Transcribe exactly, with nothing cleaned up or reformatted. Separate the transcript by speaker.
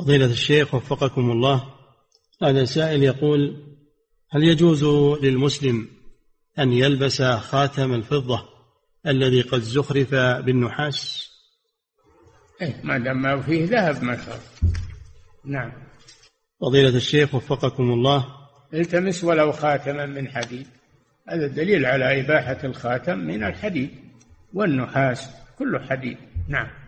Speaker 1: فضيلة الشيخ وفقكم الله، هذا سائل يقول: هل يجوز للمسلم أن يلبس خاتم الفضة الذي قد زخرف بالنحاس؟
Speaker 2: إيه، ما دام ما فيه ذهب ما شاء الله. نعم.
Speaker 1: فضيلة الشيخ وفقكم الله،
Speaker 2: التمس ولو خاتما من حديد، هذا دليل على إباحة الخاتم من الحديد والنحاس، كله حديد. نعم.